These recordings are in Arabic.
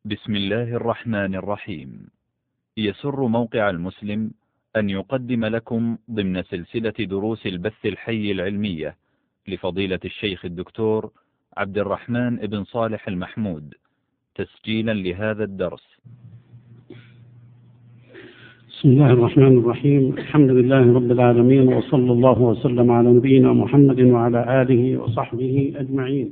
بسم الله الرحمن الرحيم. يسر موقع المسلم أن يقدم لكم ضمن سلسلة دروس البث الحي العلمية لفضيلة الشيخ الدكتور عبد الرحمن بن صالح المحمود تسجيلا لهذا الدرس. بسم الله الرحمن الرحيم. الحمد لله رب العالمين، وصلى الله وسلم على نبينا محمد وعلى آله وصحبه أجمعين.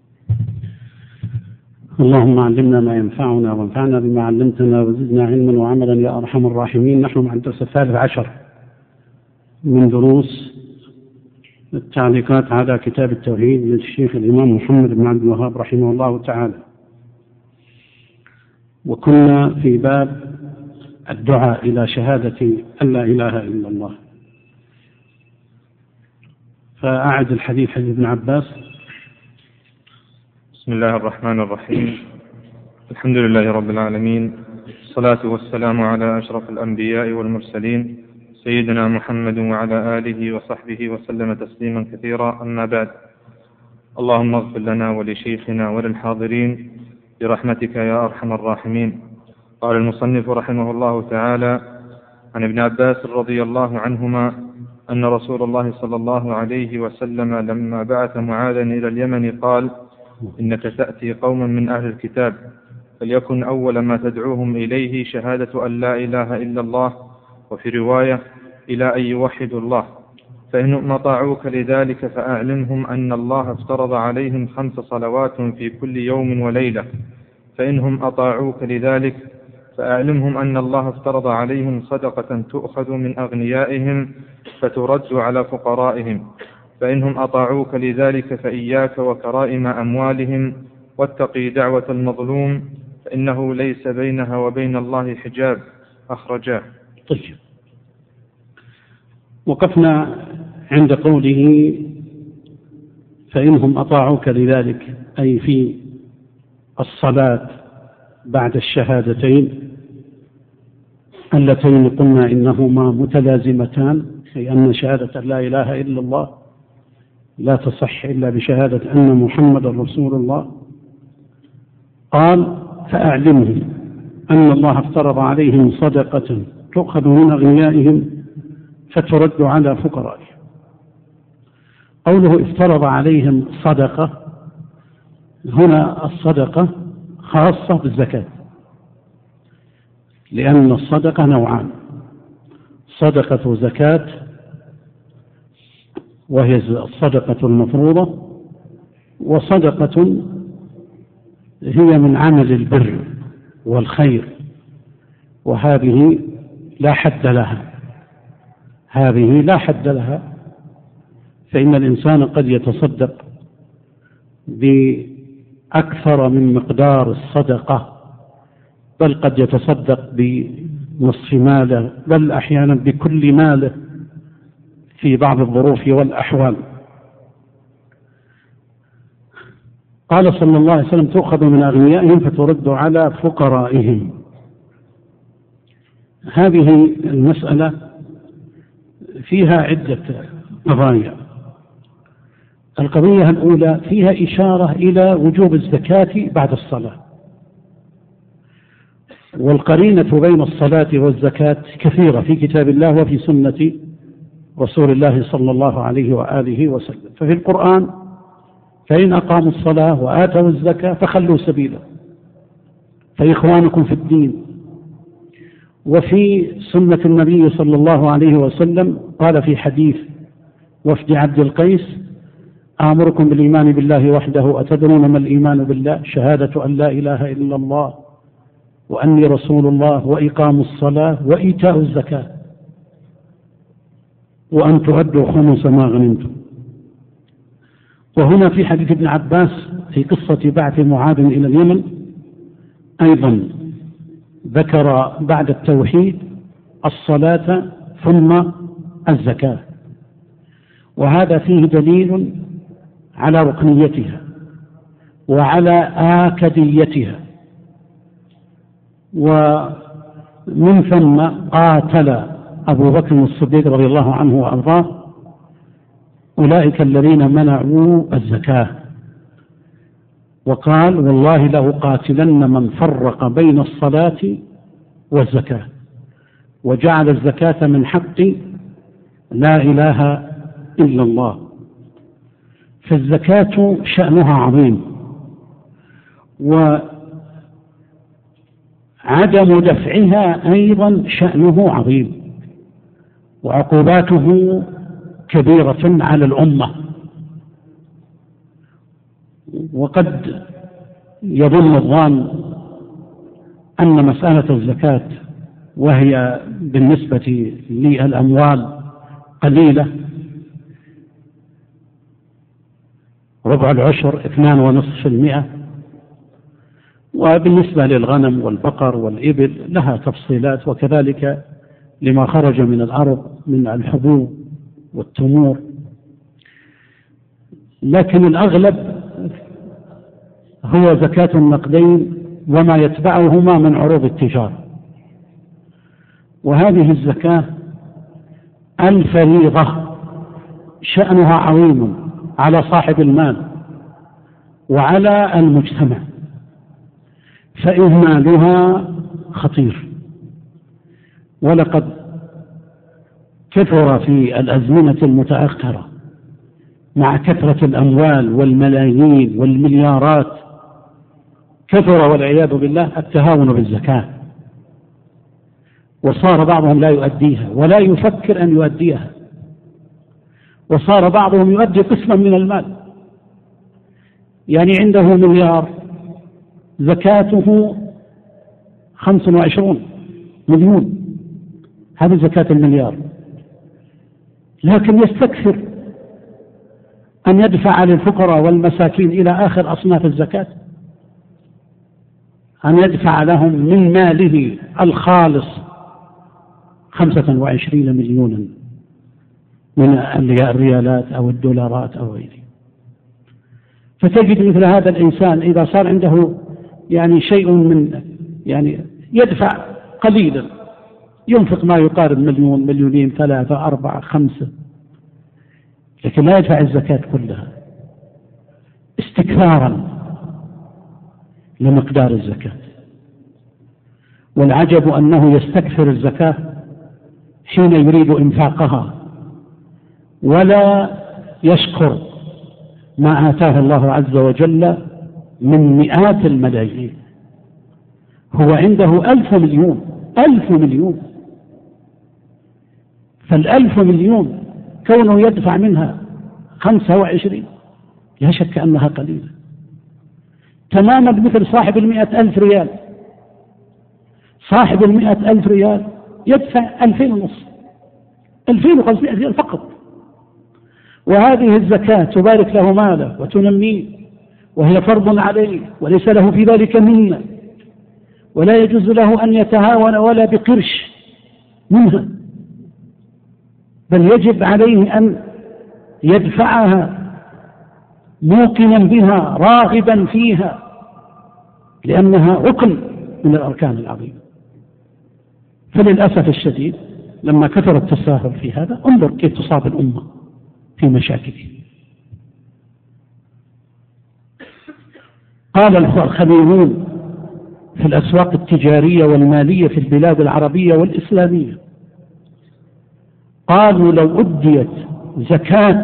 اللهم علمنا ما ينفعنا وانفعنا بما علمتنا وزدنا علما وعملا يا أرحم الراحمين. نحن مع الدرس 13 من دروس التعليقات على كتاب التوحيد للشيخ الإمام محمد بن عبد الوهاب رحمه الله تعالى، وكنا في باب الدعاء إلى شهادة أن لا إله إلا الله. فأعد الحديث حديث ابن عباس. بسم الله الرحمن الرحيم. الحمد لله رب العالمين، الصلاة والسلام على أشرف الأنبياء والمرسلين سيدنا محمد وعلى آله وصحبه وسلم تسليما كثيرا، أما بعد. اللهم اغفر لنا ولشيخنا وللحاضرين برحمتك يا أرحم الراحمين. قال المصنف رحمه الله تعالى: عن ابن عباس رضي الله عنهما أن رسول الله صلى الله عليه وسلم لما بعث معاذا إلى اليمن قال: إنك تأتي قوما من أهل الكتاب، فليكن أول ما تدعوهم إليه شهادة أن لا إله إلا الله، وفي رواية إلى أن يوحدوا الله، فإنهم أطاعوك لذلك فأعلمهم أن الله افترض عليهم 5 صلوات في كل يوم وليلة، فإنهم أطاعوك لذلك فأعلمهم أن الله افترض عليهم صدقة تؤخذ من أغنيائهم فترد على فقرائهم، فإنهم أطاعوك لذلك فإياك وكرائم أموالهم، واتقي دعوة المظلوم فإنه ليس بينها وبين الله حجاب. أخرجاه. طيب، وقفنا عند قوله فإنهم أطاعوك لذلك، أي في الصلاة بعد الشهادتين اللتين قلنا إنهما متلازمتان، أي أن شهادة لا إله إلا الله لا تصح إلا بشهادة أن محمد رسول الله. قال: فأعلمهم أن الله افترض عليهم صدقة تؤخذ من أغنيائهم فترد على فقرائهم. قوله افترض عليهم صدقة، هنا الصدقة خاصة بالزكاة، لأن الصدقة نوعان: صدقة زكاة وهي الصدقة المفروضة، وصدقة هي من عمل البر والخير، وهذه لا حد لها، هذه لا حد لها. فإن الإنسان قد يتصدق بأكثر من مقدار الصدقة، بل قد يتصدق بنصف ماله، بل أحيانا بكل ماله في بعض الظروف والأحوال. قال صلى الله عليه وسلم: تؤخذ من أغنيائهم فترد على فقرائهم. هذه المسألة فيها عدة قضايا. القضية الأولى فيها إشارة إلى وجوب الزكاة بعد الصلاة، والقرينة بين الصلاة والزكاة كثيرة في كتاب الله وفي سنة رسول الله صلى الله عليه وآله وسلم. ففي القرآن: فإن أقاموا الصلاة وآتوا الزكاة فخلوا سبيلا، فإخوانكم في الدين. وفي سنة النبي صلى الله عليه وسلم قال في حديث وفد عبد القيس: آمركم بالإيمان بالله وحده، أتدرون ما الإيمان بالله؟ شهادة أن لا إله إلا الله وأني رسول الله، وإقام الصلاة وإيتاء الزكاة، وأن تؤدوا خمس ما غنمتم. وهنا في حديث ابن عباس في قصة بعث معاذ إلى اليمن أيضا ذكر بعد التوحيد الصلاة ثم الزكاة، وهذا فيه دليل على ركنيتها وعلى آكديتها. ومن ثم قاتل أبو بكر الصديق رضي الله عنه وأرضاه أولئك الذين منعوا الزكاة، وقال والله لأقاتلن من فرق بين الصلاة والزكاة وجعل الزكاة من حق لا إله إلا الله. فالزكاة شأنها عظيم، وعدم دفعها أيضا شأنه عظيم، وعقوباته كبيرة على الأمة. وقد يظن الظان أن مسألة الزكاة وهي بالنسبة للأموال قليلة، ربع العشر 2.5%، وبالنسبة للغنم والبقر والإبل لها تفصيلات، وكذلك لما خرج من الأرض من الحبوب والتمور. لكن الأغلب هو زكاة النقدين وما يتبعهما من عروض التجارة. وهذه الزكاة الفريضة شأنها عظيم على صاحب المال وعلى المجتمع، فإهمالها خطير. ولقد كثر في الأزمنة المتأخرة مع كثرة الأموال والملايين والمليارات، كثر والعياذ بالله التهاون بالزكاة، وصار بعضهم لا يؤديها ولا يفكر أن يؤديها، وصار بعضهم يؤدي قسما من المال، يعني عنده مليار زكاته 25 مليون، هذه زكاة المليار، لكن يستكثر أن يدفع للفقراء والمساكين إلى آخر أصناف الزكاة، أن يدفع لهم من ماله الخالص 25 مليونا من الريالات أو الدولارات أو غيره. فتجد مثل هذا الإنسان إذا صار عنده يعني شيء من يعني يدفع قليلا، ينفق ما يقارب 1 2 3 4 5، لكن لا يدفع الزكاة كلها استكثارا لمقدار الزكاة. والعجب أنه يستكثر الزكاة حين يريد إنفاقها ولا يشكر ما آتاه الله عز وجل من مئات الملايين. هو عنده 1000 مليون، 1000 مليون، ف1,000 مليون كونه يدفع منها 25 لا شك أنها قليلة، تماما مثل صاحب 100,000 ريال. صاحب 100,000 ريال يدفع 2,500 2,500 ريال فقط، وهذه الزكاة تبارك له ماله وتنميه، وهي فرض عليه وليس له في ذلك منة، ولا يجوز له أن يتهاون ولا بقرش منها، بل يجب عليه أن يدفعها موقنا بها راغبا فيها، لأنها ركن من الأركان العظيمة. فللأسف الشديد لما كثر التساهل في هذا، انظر كيف تصاب الأمة في مشاكله. قال الخبيرون في الأسواق التجارية والمالية في البلاد العربية والإسلامية، قالوا لو أديت زكاة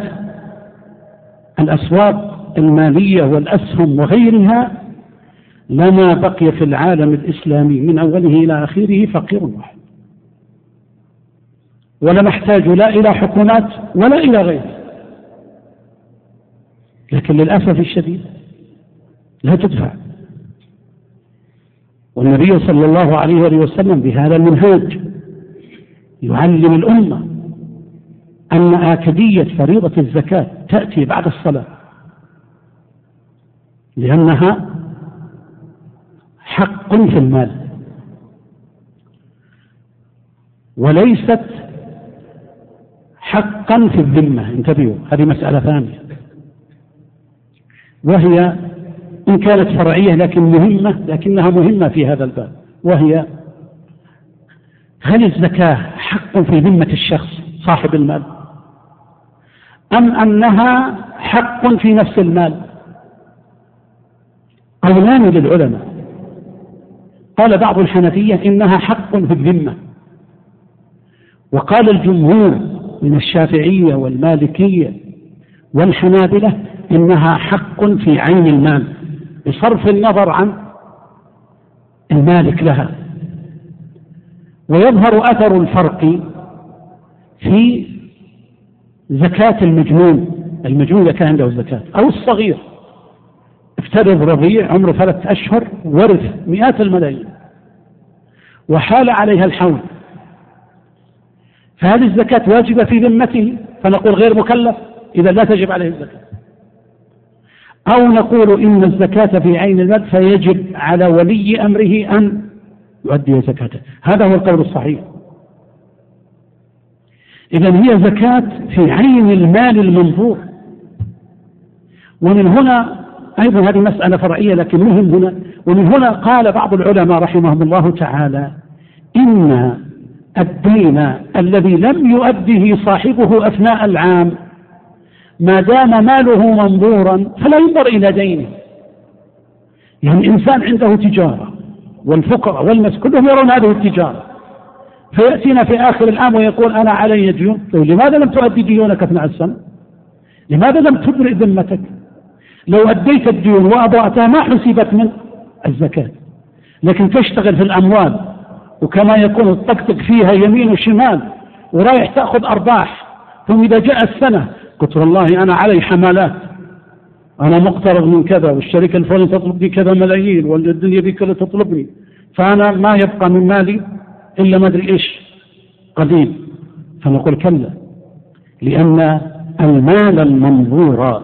الأسواق المالية والأسهم وغيرها لما بقي في العالم الإسلامي من أوله إلى آخره فقير واحد، ولا نحتاج لا إلى حكومات ولا إلى غيره. لكن للأسف الشديد لا تدفع. والنبي صلى الله عليه وسلم بهذا المنهاج يعلم الأمة أن آكدية فريضة الزكاة تأتي بعد الصلاة، لأنها حق في المال وليست حقا في الذمة. انتبهوا، هذه مسألة ثانية، وهي إن كانت فرعية لكن مهمة، لكنها مهمة في هذا الباب، وهي هل الزكاة حق في ذمة الشخص صاحب المال أم أنها حق في نفس المال؟ قولان للعلماء. قال بعض الحنفية إنها حق في الذمة، وقال الجمهور من الشافعية والمالكية والحنابلة إنها حق في عين المال بصرف النظر عن المالك لها. ويظهر أثر الفرق في زكاة المجنون إذا كان عنده زكاة، أو الصغير. افترض رضيع عمره 3 أشهر ورث مئات الملايين وحال عليها الحول، فهذه الزكاة واجبة في ذمته فنقول غير مكلف، إذا لا تجب عليه الزكاة. أو نقول إن الزكاة في عين المال فيجب على ولي أمره أن يؤدي زكاته. هذا هو القول الصحيح. إذن هي زكاة في عين المال المنظور. ومن هنا أيضا هذه مسألة فرعية لكن مهم هنا، ومن هنا قال بعض العلماء رحمهم الله تعالى إن الدين الذي لم يؤده صاحبه أثناء العام ما دام ماله منظورا فلا ينظر إلى دينه. يعني إنسان عنده تجارة والفقراء والناس كلهم يرون هذه التجارة، فيأتينا في آخر العام ويقول أنا علي ديون. لماذا لم تؤدي ديونك أثناء السنة؟ لماذا لم تبرئ ذمتك؟ لو أديت الديون وأضعتها ما حسبت من الزكاة، لكن تشتغل في الأموال وكما يكون الطقطق فيها يمين وشمال ورايح تأخذ أرباح، ثم إذا جاء السنة قلت والله أنا علي حمالات، أنا مقترض من كذا والشركة الفلانية تطلب لي كذا ملايين والدنيا دي كلها تطلبني، فأنا ما يبقى من مالي إلا ما أدري إيش قليل. فنقول كلا، لأن المال المنظور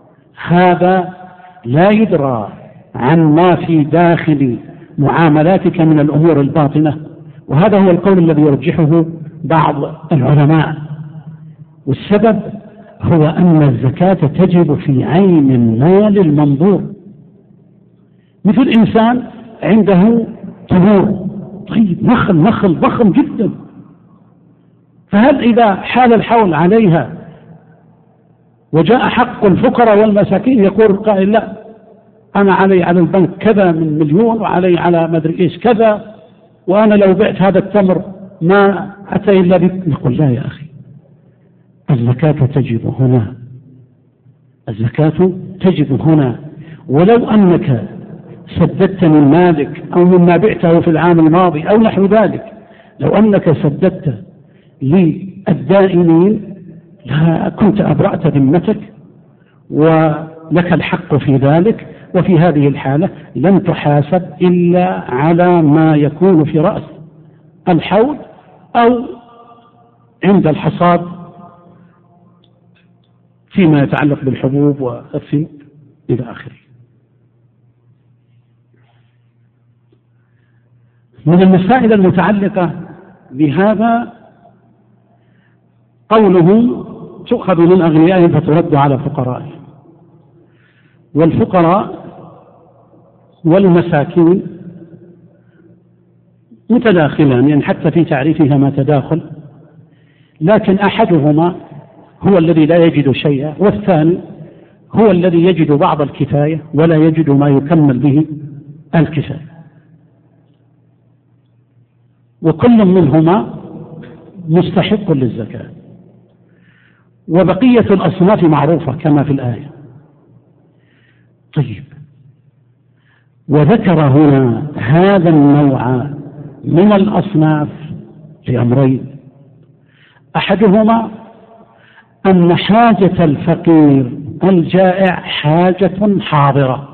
هذا لا يدرى عن ما في داخل معاملاتك من الأمور الباطنة، وهذا هو القول الذي يرجحه بعض العلماء. والسبب هو أن الزكاة تجب في عين المال المنظور. مثل إنسان عنده تمور، طيب نخل ضخم جدا، فهل إذا حال الحول عليها وجاء حق الفقراء والمساكين يقول قائل لا أنا علي على البنك كذا من مليون وعلي على مدري إيش كذا، وأنا لو بعت هذا التمر ما أتى إلا بك؟ نقول لا يا أخي، الزكاة تجب هنا، الزكاة تجب هنا. ولو أنك سددت من مالك أو مما بعته في العام الماضي أو نحو ذلك، لو أنك سددت للدائنين لا كنت أبرأت ذمتك ولك الحق في ذلك، وفي هذه الحالة لن تحاسب إلا على ما يكون في رأس الحول أو عند الحصاد فيما يتعلق بالحبوب والثمار إلى آخره. من المسائل المتعلقة بهذا قوله تؤخذ من أغنيائهم فترد على فقرائهم. والفقراء والمساكين متداخلان، يعني حتى في تعريفها ما تداخل، لكن أحدهما هو الذي لا يجد شيئا، والثاني هو الذي يجد بعض الكفاية ولا يجد ما يكمل به الكفاية، وكل منهما مستحق للزكاة. وبقية الأصناف معروفة كما في الآية. طيب، وذكر هنا هذا النوع من الأصناف لأمرين: أحدهما أن حاجة الفقير الجائع حاجة حاضرة،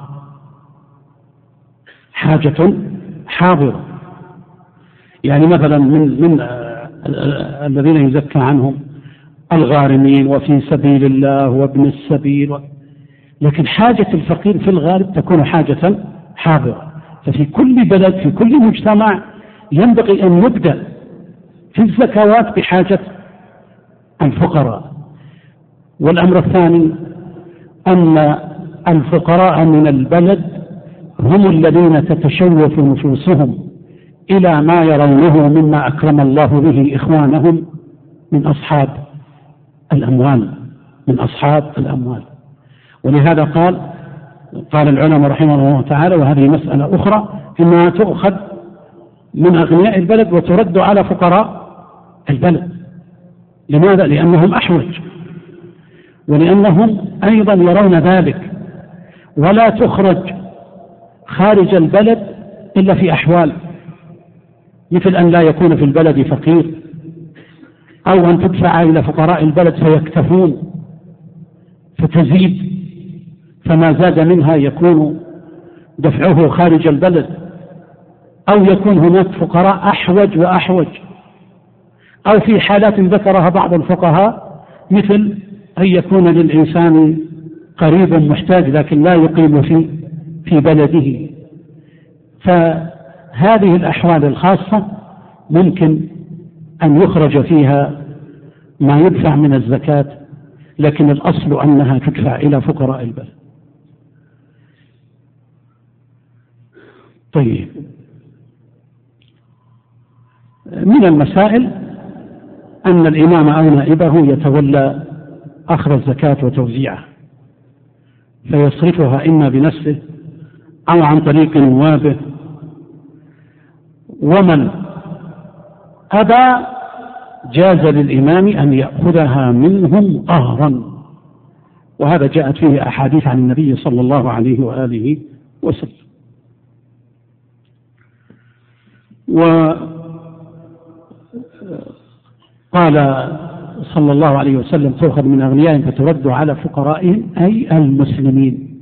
حاجة حاضرة. يعني مثلا من الذين يزكى عنهم الغارمين وفي سبيل الله وابن السبيل لكن حاجة الفقير في الغالب تكون حاجة حاضرة. ففي كل بلد في كل مجتمع ينبغي أن نبدأ في الزكوات بحاجة الفقراء. والأمر الثاني أن الفقراء من البلد هم الذين تتشوف نفوسهم إلى ما يرونه مما أكرم الله به إخوانهم من أصحاب الأموال، ولهذا قال قال العلماء رحمه الله تعالى، وهذه مسألة أخرى، إنها تؤخذ من أغنياء البلد وترد على فقراء البلد. لماذا؟ لأنهم أحوج، ولأنهم أيضا يرون ذلك، ولا تخرج خارج البلد إلا في أحوال، مثل أن لا يكون في البلد فقير، أو أن تدفع إلى فقراء البلد فيكتفون فتزيد، فما زاد منها يكون دفعه خارج البلد، أو يكون هناك فقراء أحوج وأحوج، أو في حالات ذكرها بعض الفقهاء مثل أن يكون للإنسان قريب محتاج لكن لا يقيم في بلده. فهذه الأحوال الخاصة ممكن أن يخرج فيها ما يدفع من الزكاة، لكن الأصل أنها تدفع إلى فقراء البلد. طيب، من المسائل أن الإمام أو نائبه يتولى أخذ الزكاة وتوزيعها، فيصرفها إما بنفسه أو عن طريق نوابه، ومن أبى جاز للإمام أن يأخذها منهم قهرا، وهذا جاءت فيه أحاديث عن النبي صلى الله عليه وآله وسلم. وقال صلى الله عليه وسلم: تؤخذ من أغنيائهم فترد على فقرائهم، أي المسلمين.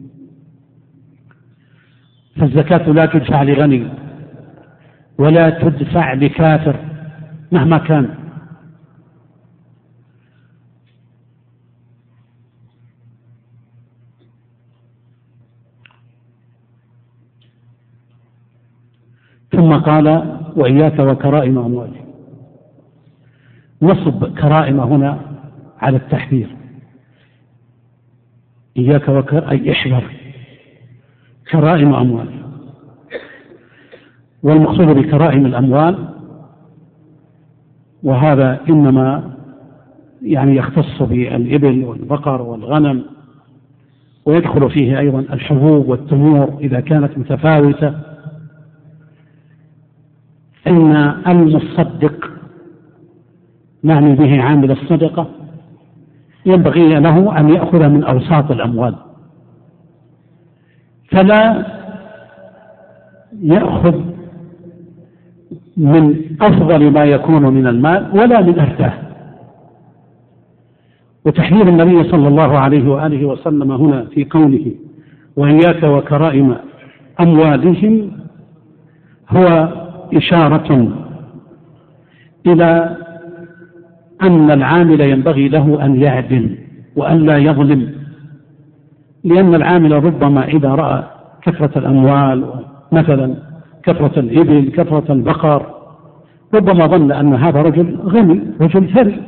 فالزكاة لا تدفع لغني ولا تدفع لكافر مهما كان. ثم قال: وإياك وكرائم أموالهم. نصب كرائم هنا على التحذير، إياك أي احذر كرائم أموالهم. والمقصود بكرائم الأموال، وهذا إنما يختص بالإبل والبقر والغنم، ويدخل فيه أيضا الحبوب والتمور إذا كانت متفاوتة. إن المصدق معني به عامل الصدقة ينبغي له أن يأخذ من أوساط الأموال، فلا يأخذ من أفضل ما يكون من المال ولا من أرداه. وتحذير النبي صلى الله عليه وآله وسلم هنا في قوله: وإياك وكرائم أموالهم، هو إشارة إلى أن العامل ينبغي له أن يعدل وأن لا يظلم، لأن العامل ربما إذا رأى كثرة الأموال، مثلا كثرة الإبل، كثرة البقر، ربما ظن أن هذا رجل غني، رجل ثري،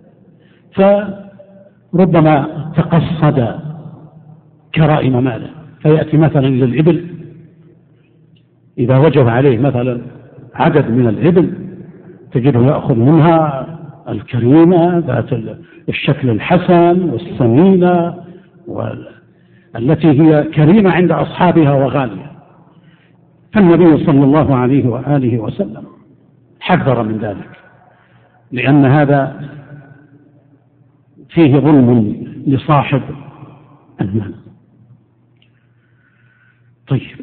فربما تقصد كرائم ماله، فيأتي مثلا إلى الإبل، إذا وجب عليه مثلا عدد من الإبل تجده يأخذ منها الكريمة ذات الشكل الحسن والسمينة، والتي هي كريمة عند أصحابها وغالية. فالنبي صلى الله عليه وآله وسلم حذر من ذلك، لأن هذا فيه ظلم لصاحب المال. طيب،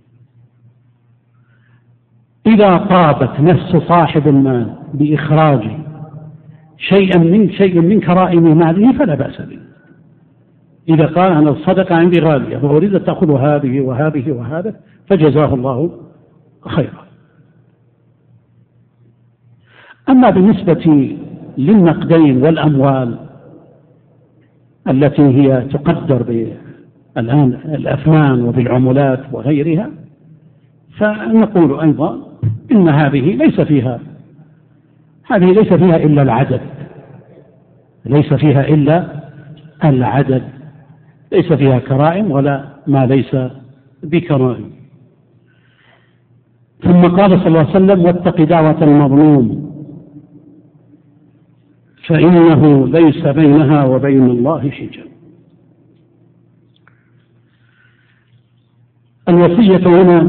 إذا طابت نفس صاحب المال بإخراج شيء من كرائم ماله فلا بأس به. إذا قال: أنا الصدقة عندي غالية وأريد أن تأخذ هذه وهذه وهذا، فجزاه الله خيرا. أما بالنسبة للنقدين والأموال التي هي تقدر الآن الأثمان وبالعملات وغيرها، فنقول أيضا إن هذه ليس فيها إلا العدد، ليس فيها إلا العدد، ليس فيها كرائم ولا ما ليس بكرائم. ثم قال صلى الله عليه وسلم: واتق دعوة المظلوم فإنه ليس بينها وبين الله حجاب. الوصية هنا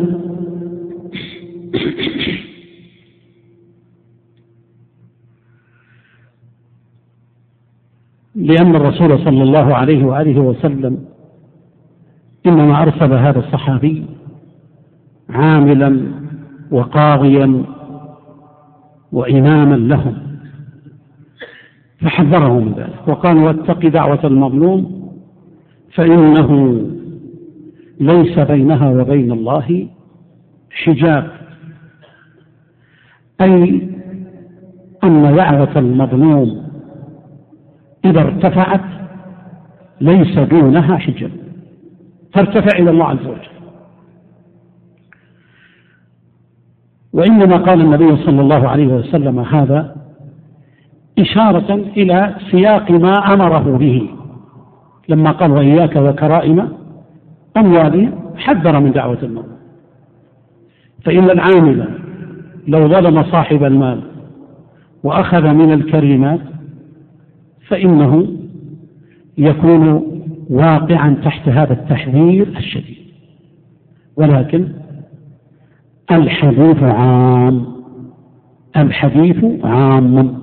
لأن الرسول صلى الله عليه وآله وسلم إنما أرسل هذا الصحابي عاملا وقاضيا وإماما لهم، فحذره من ذلك وقال: واتق دعوة المظلوم فإنه ليس بينها وبين الله حجاب، أي أن دعوة المظلوم إذا ارتفعت ليس دونها حجاب، ترتفع إلى الله عز وجل. وإنما قال النبي صلى الله عليه وسلم هذا إشارة إلى سياق ما أمره به، لما قال: وإياك وكرائم أموالهم، حذر من دعوة المظلوم. فإن العامل لو ظلم صاحب المال وأخذ من الكريمات فإنه يكون واقعا تحت هذا التحذير الشديد. ولكن الحديث عام،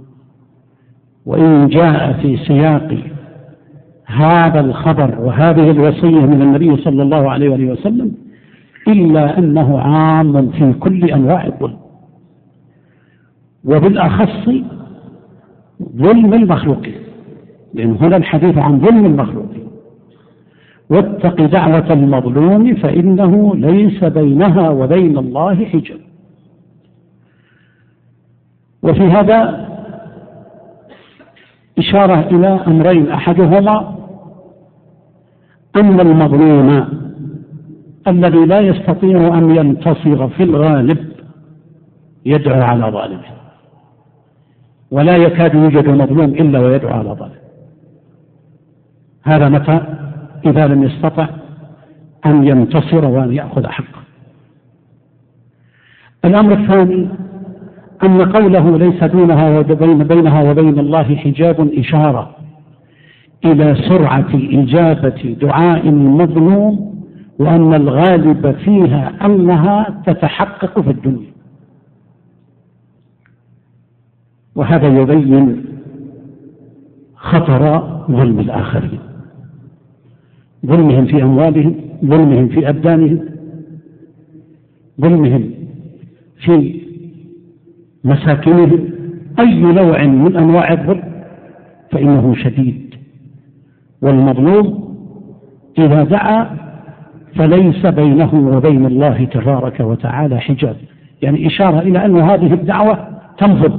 وإن جاء في سياق هذا الخبر وهذه الوصية من النبي صلى الله عليه وسلم إلا أنه عام في كل أنواع الظلم، وبالأخص ظلم المخلوقين، لأن هنا الحديث عن ظلم المخلوقين. واتق دعوة المظلوم فإنه ليس بينها وبين الله حجاب. وفي هذا إشارة إلى أمرين: أحدهما أن المظلوم الذي لا يستطيع أن ينتصر في الغالب يدعو على ظالمه، ولا يكاد يوجد مظلوم إلا ويدعو على ظالمه. هذا متى؟ إذا لم يستطع أن ينتصر وأن يأخذ حقه. الأمر الثاني أن قوله ليس بينها وبين الله حجاب إشارة إلى سرعة إجابة دعاء المظلوم، وأن الغالب فيها أنها تتحقق في الدنيا. وهذا يبين خطر ظلم الآخرين، ظلمهم في أموالهم، ظلمهم في أبدانهم، ظلمهم في مساكنهم، أي نوع من أنواع الظلم فإنه شديد. والمظلوم إذا دعا فليس بينه وبين الله تبارك وتعالى حجاب، يعني إشارة إلى أن هذه الدعوة تنفذ،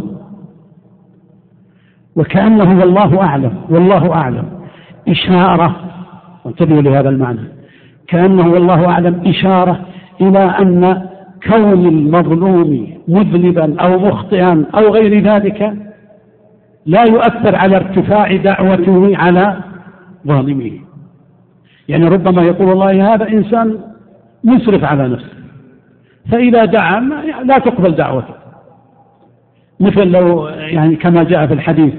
وكأنه والله أعلم إشارة، وانتبهوا لهذا المعنى، كأنه والله أعلم إشارة إلى أن كون المظلوم مذنبا أو مخطئا أو غير ذلك لا يؤثر على ارتفاع دعوته على ظالمه. يعني ربما يقول الله هذا إنسان مسرف على نفسه، فإذا دعا لا تقبل دعوته، مثل لو يعني كما جاء في الحديث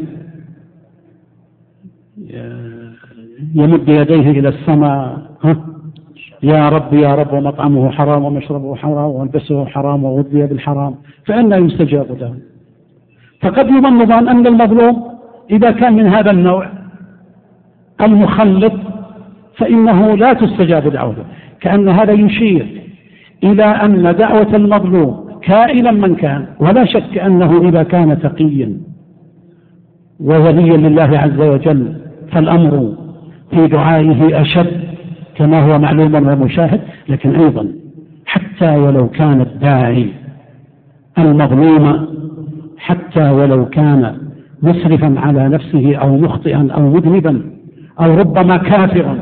يمد يديه إلى السماء: يا رب ومطعمه حرام ومشربه حرام وملبسه حرام وغذي بالحرام، فأنى يستجاب له. فقد يظن أن المظلوم إذا كان من هذا النوع المخلط فإنه لا تستجاب دعوته، كأن هذا يشير إلى أن دعوة المظلوم كائنا من كان، ولا شك أنه إذا كان تقيا ووليا لله عز وجل فالأمر في دعائه أشد كما هو معلوم ومشاهد. لكن أيضا حتى ولو كان الداعي المظلوم، حتى ولو كان مسرفا على نفسه أو مخطئا أو مذنبا أو ربما كافرا،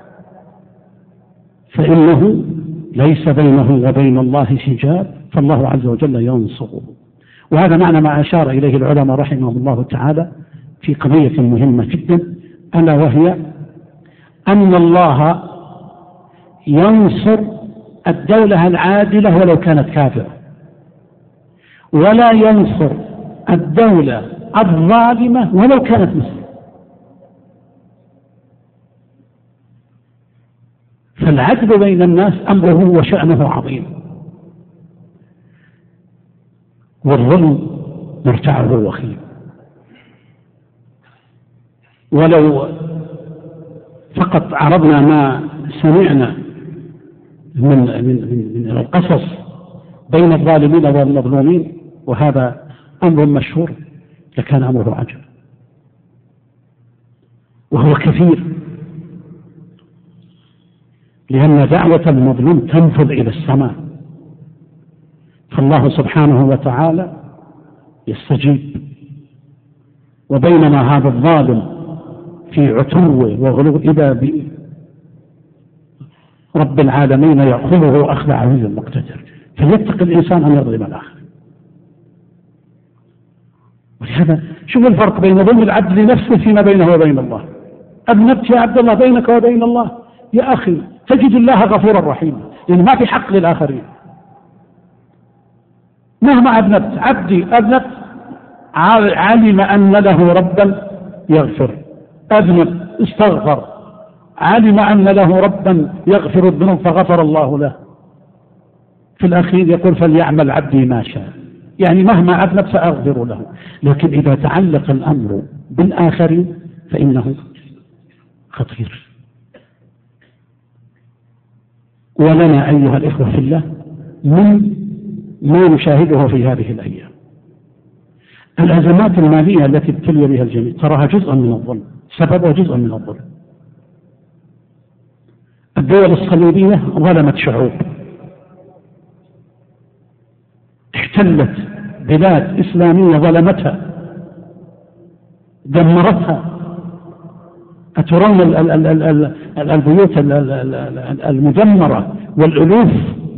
فإنه ليس بينه وبين الله حجاب، فالله عز وجل ينصره. وهذا معنى ما أشار إليه العلماء رحمهم الله تعالى في قضية مهمة جدا، ألا وهي أن الله ينصر الدولة العادلة ولو كانت كافرة، ولا ينصر الدولة الظالمة ولو كانت مسلمة. فالعدل بين الناس أمره وشأنه عظيم، والظلم مرتعه وخيم. ولو فقط عرضنا ما سمعنا من القصص بين الظالمين والمظلومين، وهذا أمر مشهور، لكان أمره عجب، وهو كثير، لأن دعوة المظلوم تنفذ إلى السماء، فالله سبحانه وتعالى يستجيب. وبينما هذا الظالم في عتوه وغلوه إذا رب العالمين يأخذه أخذ عزيز مقتدر، فليتق الإنسان أن يظلم الآخر. ولهذا شوف الفرق بين ظلم العبد لنفسه فيما بينه وبين الله. أذنبت يا عبد الله بينك وبين الله يا أخي، تجد الله غفورا رحيما، لأن ما في حق للآخرين. مهما أذنبت عبدي أذنبت، علم أن له ربا يغفر، أذنب استغفر، علم أن له ربا يغفر الذنوب فغفر الله له. في الأخير يقول فليعمل عبدي ما شاء، يعني مهما أذنب سأغفر له. لكن إذا تعلق الأمر بالآخرين فإنه خطير. ولنا أيها الإخوة في الله من ما نشاهده في هذه الأيام الأزمات المالية التي ابتلي بها الجميع، تراها جزءا من الظلم، سببها جزءا من الظلم. الدول الصليبية ظلمت شعوب، احتلت بلاد إسلامية، ظلمتها، دمرتها. أترون البيوت المدمرة والألوف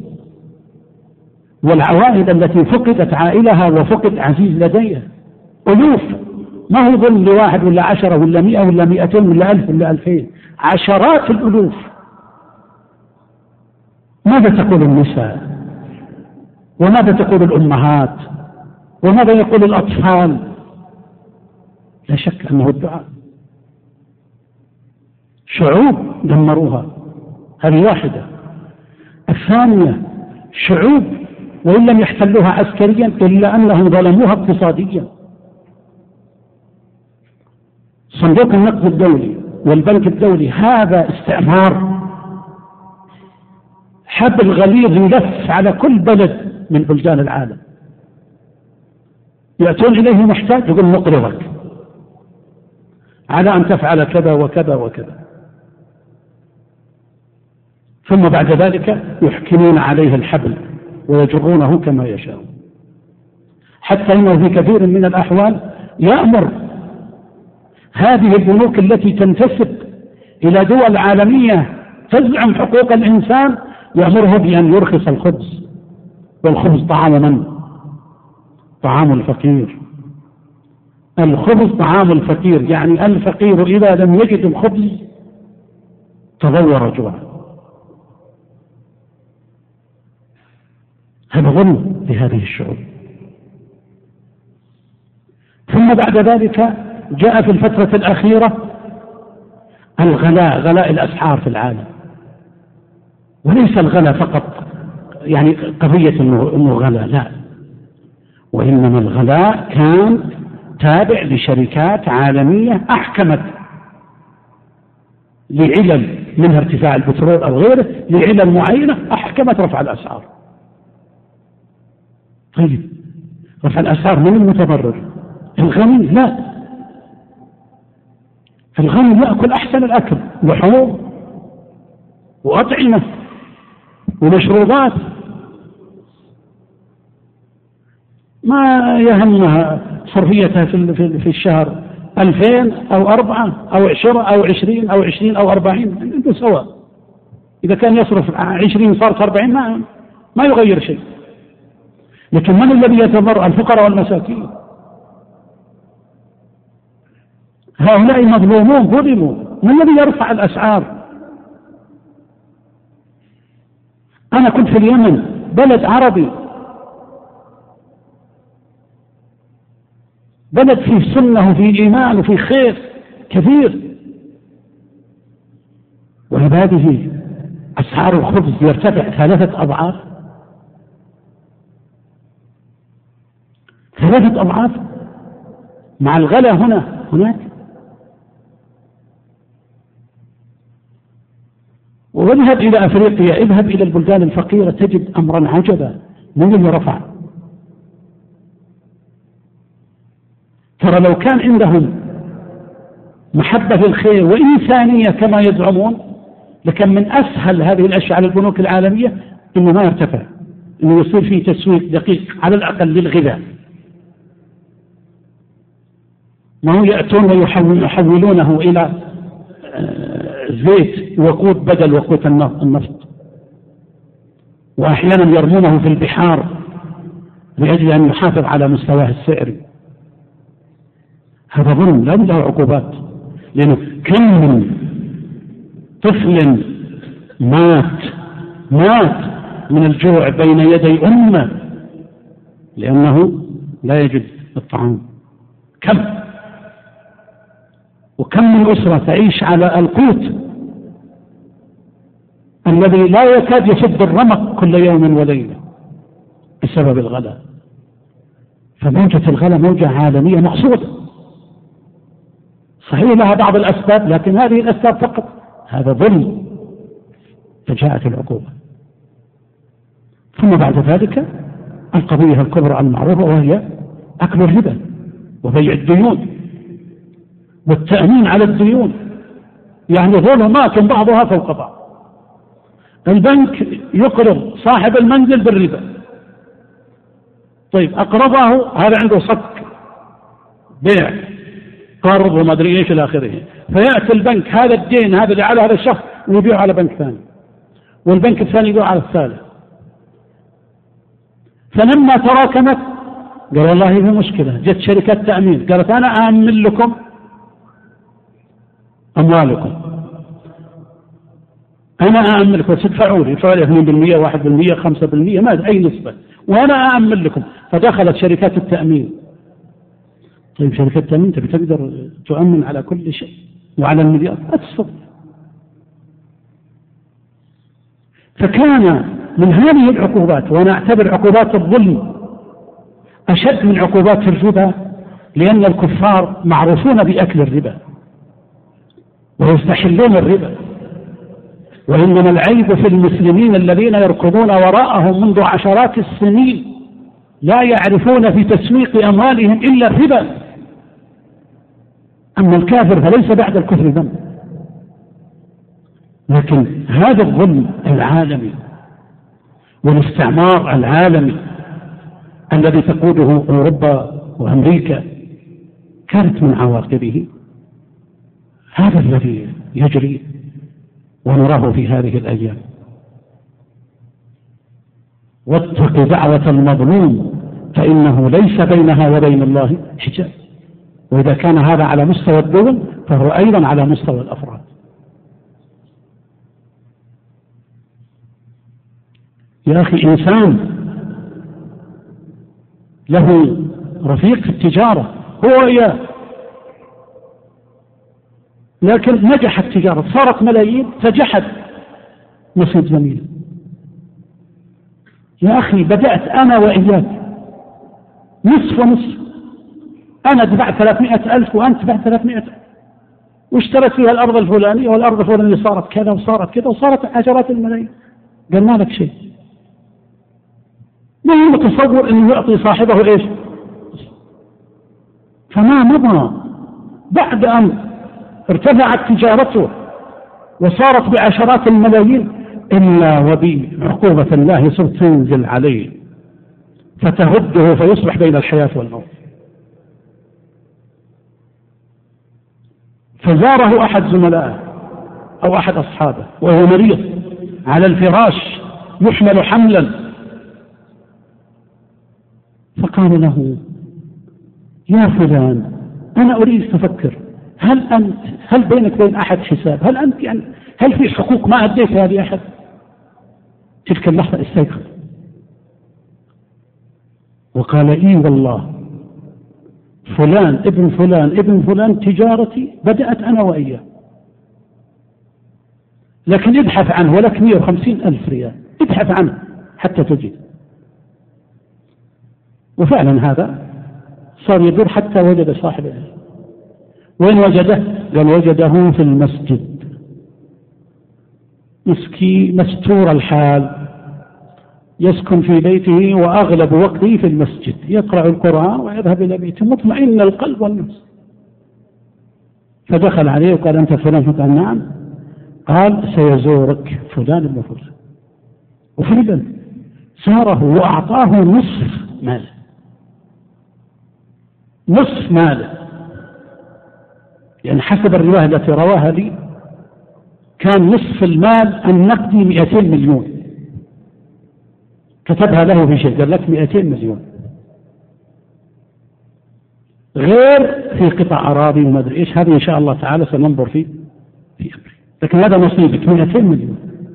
والعوائل التي فقدت عائلها وفقد عزيز لديها، ألوف، ما هو ظلم لواحد ولا 10 ولا 100 ولا 200 ولا 1000 ولا 2000، عشرات الألوف. ماذا تقول النساء؟ وماذا تقول الأمهات؟ وماذا يقول الأطفال؟ لا شك أنه الدعاء. شعوب دمروها، هذه واحدة. الثانية شعوب وإن لم يحتلوها عسكريا إلا أنهم ظلموها اقتصاديا. صندوق النقد الدولي والبنك الدولي هذا استعمار، حبل غليظ يلف على كل بلد من بلدان العالم، يأتون إليه محتاج يقول نقرضك على أن تفعل كذا وكذا وكذا، ثم بعد ذلك يحكمون عليه الحبل ويجرونه كما يشاء، حتى إنه في كثير من الأحوال يأمر هذه البنوك التي تنتسب إلى دول عالمية تزعم حقوق الإنسان، يأمره بأن يرخص الخبز، والخبز طعام من؟ طعام الفقير. الخبز طعام الفقير، يعني الفقير إذا لم يجد الخبز تضور جوعا. هذا ظلم لهذه الشعوب. ثم بعد ذلك جاء في الفترة الأخيرة الغلاء، غلاء الأسعار في العالم، وليس الغلاء فقط يعني قضية أنه غلاء، لا، وإنما الغلاء كان تابع لشركات عالمية أحكمت لعلل، منها ارتفاع البترول أو غيره، لعلل معينة أحكمت رفع الأسعار. طيب رفع الأسعار من المتضرر؟ الغني؟ لا، الغني يأكل أحسن الأكل، لحوم وأطعمة ومشروبات، ما يهمها صرفيتها في الشهر 2000 أو 4 أو 10 أو 20 أو 20 أو 40، انتم سواء. إذا كان يصرف 20 صارت 40 ما يغير شيء. لكن من الذي يتضرر؟ الفقراء والمساكين. هؤلاء مظلومون ظلموا، من الذي يرفع الأسعار؟ أنا كنت في اليمن، بلد عربي، بلد فيه سنة وفيه إيمان وفيه خير كثير، وعباده أسعار الخبز يرتفع 3 أضعاف، 3 أضعاف مع الغلاء هناك. واذهب إلى أفريقيا، اذهب إلى البلدان الفقيرة تجد أمرا عجبا. من اللي رفع؟ ترى لو كان عندهم محبة للخير وإنسانية كما يزعمون لكان من أسهل هذه الأشياء على البنوك العالمية إنه ما يرتفع، إنه يصير فيه تسويق دقيق على الأقل للغذاء. ما هو يأتون ويحولونه إلى زيت وقود بدل وقود النفط، وأحيانا يرمونه في البحار لأجل أن يحافظ على مستواه السعري. هذا ظلم لا بد له عقوبات، لأنه كم من طفل مات من الجوع بين يدي أمه لأنه لا يجد الطعام. وكم من أسرة تعيش على القوت الذي لا يكاد يسد الرمق كل يوم وليلة بسبب الغلاء. فموجة الغلاء موجة عالمية مقصودة، صحيح لها بعض الأسباب لكن هذه الأسباب فقط، هذا ظلم. فجاءت العقوبة. ثم بعد ذلك القضية الكبرى المعروفة وهي أكل الربا وبيع الديون والتأمين على الديون، يعني ظلمات بعضها فوق بعض. البنك يقرض صاحب المنزل بالربا، طيب أقرضه، هذا عنده صك بيع قرض وما أدري إيش إلى آخره، فيأتي البنك هذا الدين هذا اللي على هذا الشخص ويبيعه على بنك ثاني، والبنك الثاني يبيعه على الثالث. فلما تراكمت قال والله في مشكلة، جت شركات تأمين قالت أنا أأمن لكم أموالكم، أنا أأمن لكم، تدفعوا لي 2% 1% 5% ما أي نسبة، وأنا أأمن لكم. فدخلت شركات التأمين. طيب شركة التأمين تقدر تؤمن على كل شيء وعلى المليار؟ أتصف. فكان من هذه العقوبات، وأنا أعتبر عقوبات الظلم أشد من عقوبات الربا، لأن الكفار معروفون بأكل الربا ويستحلون الربا، وإنما العيب في المسلمين الذين يركضون وراءهم منذ عشرات السنين لا يعرفون في تسويق أموالهم إلا الربا. أما الكافر فليس بعد الكفر ذنب. لكن هذا الظلم العالمي والاستعمار العالمي الذي تقوده أوروبا وأمريكا كانت من عواقبه هذا الذي يجري ونراه في هذه الأيام. واتق دعوة المظلوم فإنه ليس بينها وبين الله حجاب. وإذا كان هذا على مستوى الدول فهو أيضا على مستوى الأفراد. يا أخي إنسان له رفيق في التجارة هو إياه، لكن نجحت التجارة صارت ملايين فجحد نصيب زميله. يا أخي بدأت أنا وإياك نصف ونصف، أنا دفعت 300,000 وأنت دفعت 300,000 واشترت فيها الأرض الفلانية والأرض الفلانية صارت كذا وصارت كذا وصارت عشرات الملايين، قلنا لك شيء. ما هو متصور أنه يعطي صاحبه إيش؟ فما مضى بعد أن ارتفعت تجارته وصارت بعشرات الملايين إلا وبعقوبة الله يصير تنزل عليه فتهده فيصبح بين الحياة والموت. فزاره أحد زملائه أو أحد أصحابه وهو مريض على الفراش يحمل حملا، فقال له يا فلان أنا أريد تفكر، هل بينك وبين أحد حساب؟ هل أنت يعني هل في حقوق ما أديتها لأحد؟ تلك اللحظة استيقظ وقال إيه والله فلان ابن فلان ابن فلان تجارتي بدأت أنا وإياه، لكن ابحث عنه ولك 150,000 ريال، ابحث عنه حتى تجد. وفعلا هذا صار يدور حتى وجد صاحبه. وين وجده؟ قال وجده في المسجد، مسكين مستور الحال، يسكن في بيته وأغلب وقته في المسجد، يقرأ القرآن ويذهب إلى بيته مطمئن القلب والنفس. فدخل عليه وقال أنت فلان؟ فقال نعم. قال سيزورك فلان ابن فلان. وفعلا زاره وأعطاه نصف ماله، نصف ماله. يعني حسب الرواية التي رواها لي كان نصف المال النقدي 200 مليون، كتبها له في شيء، قال لك 200 مليون، غير في قطع أراضي وما أدري إيش. هذه إن شاء الله تعالى سننظر في أمره، لكن هذا نصيبك 200 مليون.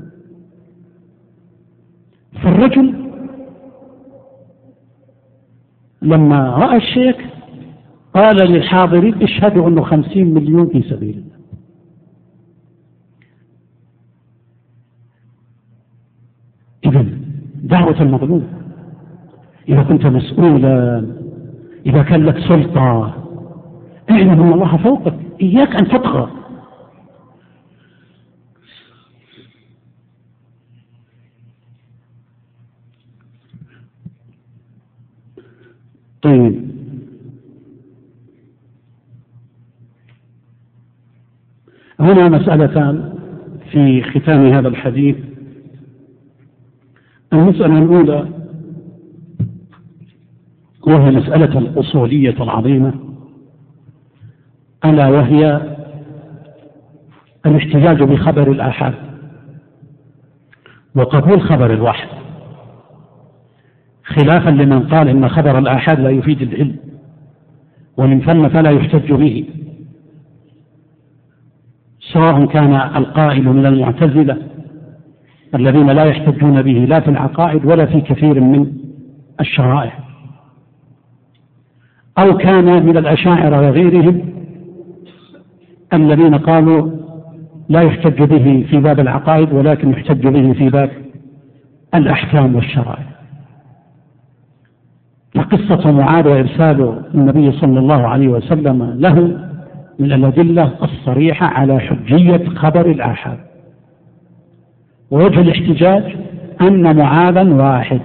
فالرجل لما رأى الشيك قال للحاضرين اشهدوا أنه 50 مليون في سبيل الله. إذن دعوة المظلوم، إذا كنت مسؤولا، إذا كان لك سلطة، اعلم أن الله فوقك، إياك أن تطغى. طيب، هنا مسألتان في ختام هذا الحديث. المسألة الأولى وهي مسألة الأصولية العظيمة، ألا وهي الاحتجاج بخبر الآحاد وقبول خبر الواحد، خلافا لمن قال إن خبر الآحاد لا يفيد العلم ومن ثم فلا يحتج به، سواء كان القائل من المعتزلة الذين لا يحتجون به لا في العقائد ولا في كثير من الشرائع، أو كان من الأشاعرة وغيرهم الذين قالوا لا يحتج به في باب العقائد ولكن يحتج به في باب الأحكام والشرائع. وقصة معاذ وإرسال النبي صلى الله عليه وسلم له من الأدلة الصريحة على حجية خبر الآحاد. ووجه الاحتجاج أن معاذا واحد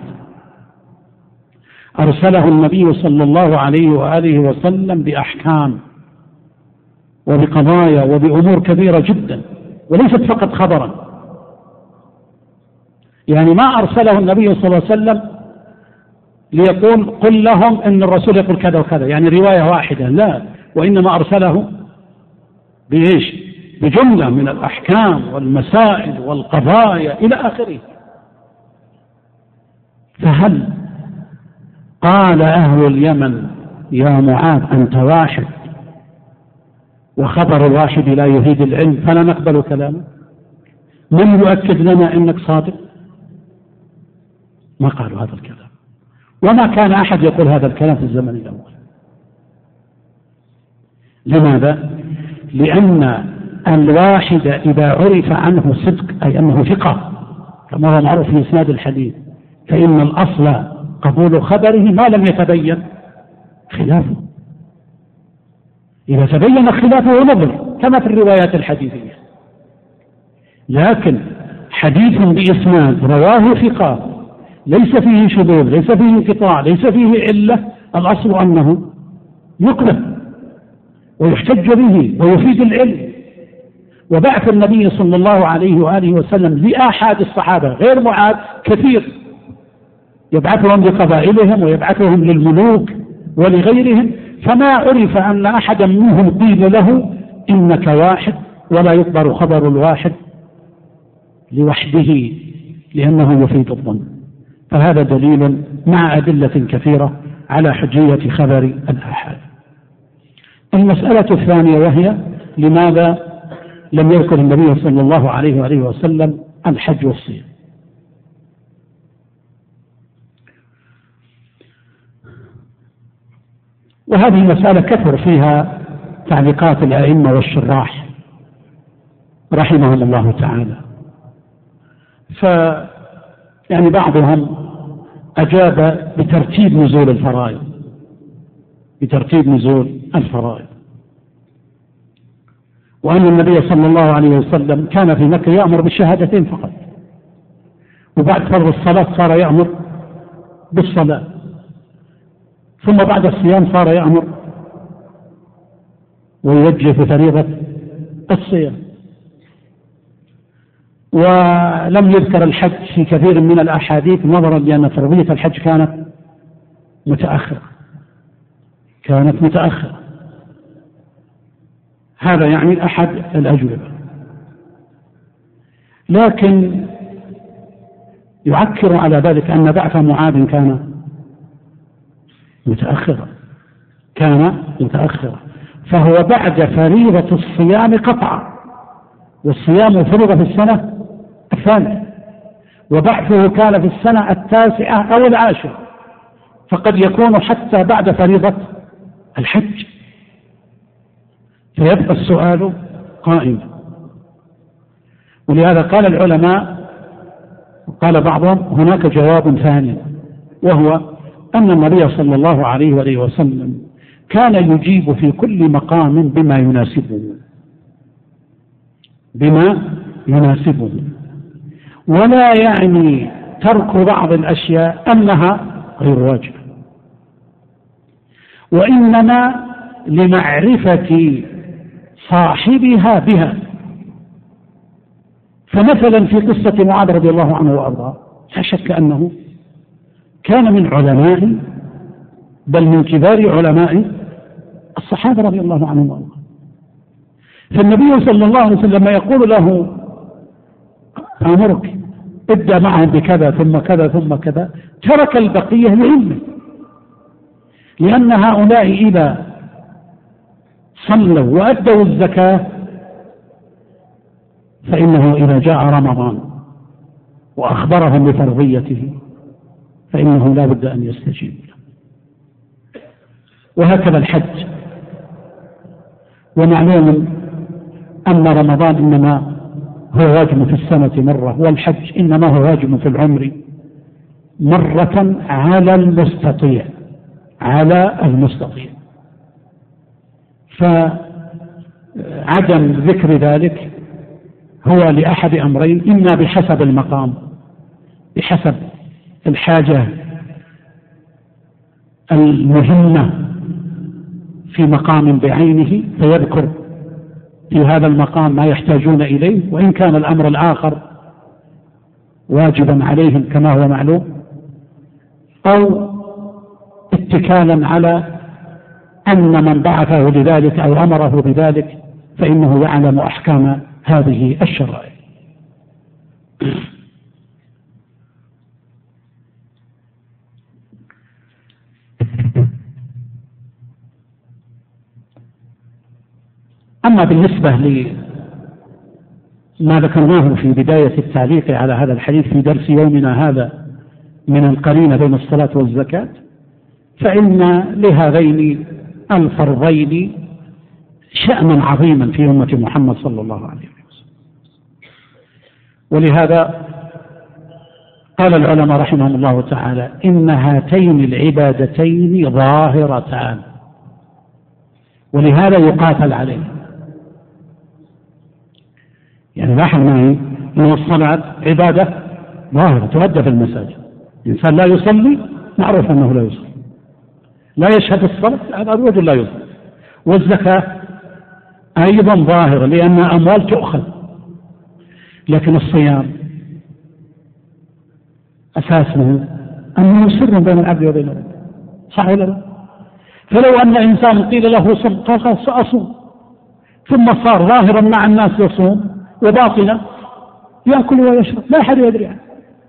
أرسله النبي صلى الله عليه وآله وسلم بأحكام وبقضايا وبأمور كبيرة جدا، وليست فقط خبرا. يعني ما أرسله النبي صلى الله عليه وسلم ليقول قل لهم إن الرسول يقول كذا وكذا، يعني رواية واحدة، لا، وإنما أرسله بإيش؟ بجملة من الأحكام والمسائل والقضايا إلى آخره. فهل قال أهل اليمن يا معاذ أنت واحد وخبر الواحد لا يفيد العلم فلا نقبل كلامه؟ من يؤكد لنا أنك صادق؟ ما قالوا هذا الكلام، وما كان أحد يقول هذا الكلام في الزمن الأول. لماذا؟ لأن الواحد إذا عرف عنه صدق أي أنه ثقة كما هو معروف في إسناد الحديث، فإن الأصل قبول خبره ما لم يتبين خلافه. إذا تبين خلافه نظر كما في الروايات الحديثية، لكن حديث بإسناد رواه ثقة ليس فيه شذوذ ليس فيه انقطاع ليس فيه علة، الأصل أنه يقبل ويحتج به ويفيد العلم. وبعث النبي صلى الله عليه وآله وسلم لآحاد الصحابة غير معاذ كثير، يبعثهم لقبائلهم ويبعثهم للملوك ولغيرهم، فما عرف أن أحدا منهم قيل له إنك واحد ولا يقبل خبر الواحد لوحده لأنه يفيد الظن. فهذا دليل مع أدلة كثيرة على حجية خبر الآحاد. المسألة الثانية وهي لماذا لم يذكر النبي صلى الله عليه وآله وسلم الحج والصيام؟ وهذه المسألة كثر فيها تعليقات الأئمة والشراح رحمهم الله تعالى، يعني بعضهم أجاب بترتيب نزول الفرائض، بترتيب نزول الفرائض، وأن النبي صلى الله عليه وسلم كان في مكة يأمر بالشهادتين فقط، وبعد فرض الصلاة صار يأمر بالصلاة، ثم بعد الصيام صار يأمر ويوجه في فريضة الصيام. ولم يذكر الحج في كثير من الأحاديث نظرا لأن فرضية الحج كانت متأخرة. هذا يعني أحد الأجوبة. لكن يعكر على ذلك أن بعث معاذ كان متأخرا، فهو بعد فريضة الصيام قطعا، والصيام فرض في السنة الثانية، وبعثه كان في السنة 9 أو 10، فقد يكون حتى بعد فريضة الحج، فيبقى السؤال قائما. ولهذا قال العلماء، قال بعضهم هناك جواب ثاني، وهو أن النبي صلى الله عليه وآله وسلم كان يجيب في كل مقام بما يناسبه، ولا يعني ترك بعض الأشياء أنها غير واجبة، وإنما لمعرفة صاحبها بها. فمثلا في قصة معاذ رضي الله عنه وأرضاه لا شك أنه كان من علماء، بل من كبار علماء الصحابة رضي الله عنهم وأرضاه، فالنبي صلى الله عليه وسلم يقول له أمرك ابدأ معهم بكذا ثم كذا ثم كذا، ترك البقية لعلمه، لأن هؤلاء إذا صلوا وأدوا الزكاة فإنه إذا جاء رمضان وأخبرهم بفرضيته فإنه لا بد أن يستجيب له. وهكذا الحج، ومعلوم أن رمضان إنما هو واجب في السنة مرة، والحج إنما هو واجب في العمر مرة على المستطيع. فعدم ذكر ذلك هو لأحد أمرين: إما بحسب المقام، بحسب الحاجة المهمة في مقام بعينه فيذكر في هذا المقام ما يحتاجون إليه، وإن كان الأمر الآخر واجبا عليهم كما هو معلوم، أو اتكالا على أن من بعثه لذلك أو أمره بذلك فإنه يعلم أحكام هذه الشرائع. أما بالنسبة لما ذكرناه في بداية التعليق على هذا الحديث في درس يومنا هذا من القرينة بين الصلاة والزكاة، فإن لهذين الفرضين شأنا عظيما في أمة محمد صلى الله عليه وسلم. ولهذا قال العلماء رحمهم الله تعالى: إن هاتين العبادتين ظاهرتان، ولهذا يقاتل عليه. يعني لاحظ معي أن الصلاة عبادة ظاهرة تؤدى في المساجد، الإنسان لا يصلي معروف أنه لا يصلي، لا يشهد الصلاة هذا الرجل لا يصلي. والزكاة أيضا ظاهرة لأنها أموال تؤخذ، لكن الصيام أساسه أنه سر بين العبد وبين ربه، صح ولا لا؟ فلو أن إنسان قيل له صم قال سأصوم، ثم صار ظاهرا مع الناس يصوم وباطنا يأكل ويشرب لا أحد يدري عنه.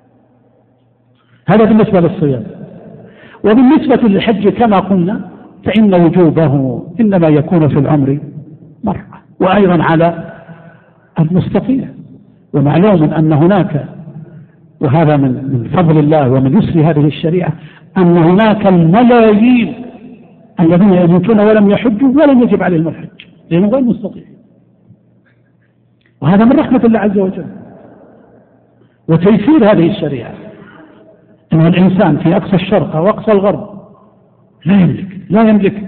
هذا بالنسبة للصيام. وبالنسبة للحج كما قلنا فإن وجوبه إنما يكون في العمر مرة، وأيضا على المستطيع. ومعلوم أن هناك، وهذا من فضل الله ومن يسر هذه الشريعة، أن هناك الملايين الذين يموتون ولم يحجوا ولم يجب عليهم الحج لأنهم غير مستطيعين، وهذا من رحمة الله عز وجل. وتيسير هذه الشريعة، أن الإنسان في أقصى الشرق أو أقصى الغرب لا يملك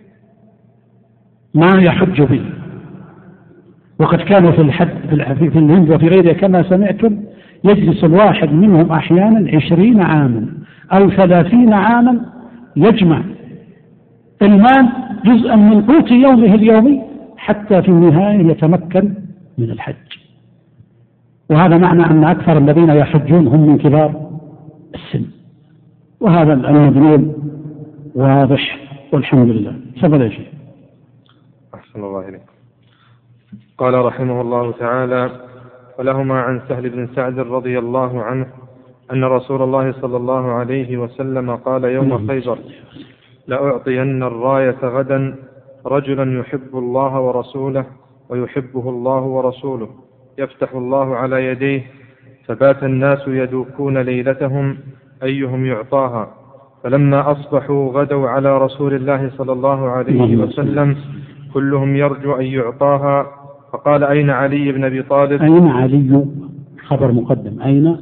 ما يحج به. وقد كانوا في الحج في الهند وفي غيرها كما سمعتم يجلس الواحد منهم أحيانا 20 عاما أو 30 عاما يجمع المال جزءا من قوت يومه اليومي حتى في النهاية يتمكن من الحج. وهذا معنى أن أكثر الذين يحجون هم من كبار السن. وهذا المدلول واضح والحمد لله. سبب يا شيخ. أحسن الله إليك. قال رحمه الله تعالى: ولهما عن سهل بن سعد رضي الله عنه أن رسول الله صلى الله عليه وسلم قال يوم خيبر: لأعطين الراية غدا رجلا يحب الله ورسوله ويحبه الله ورسوله يفتح الله على يديه، فبات الناس يدوكون ليلتهم أيهم يعطاها، فلما أصبحوا غدوا على رسول الله صلى الله عليه وسلم كلهم يرجو أن يعطاها، فقال: أين علي بن أبي طالب؟ أين علي خبر مقدم، أين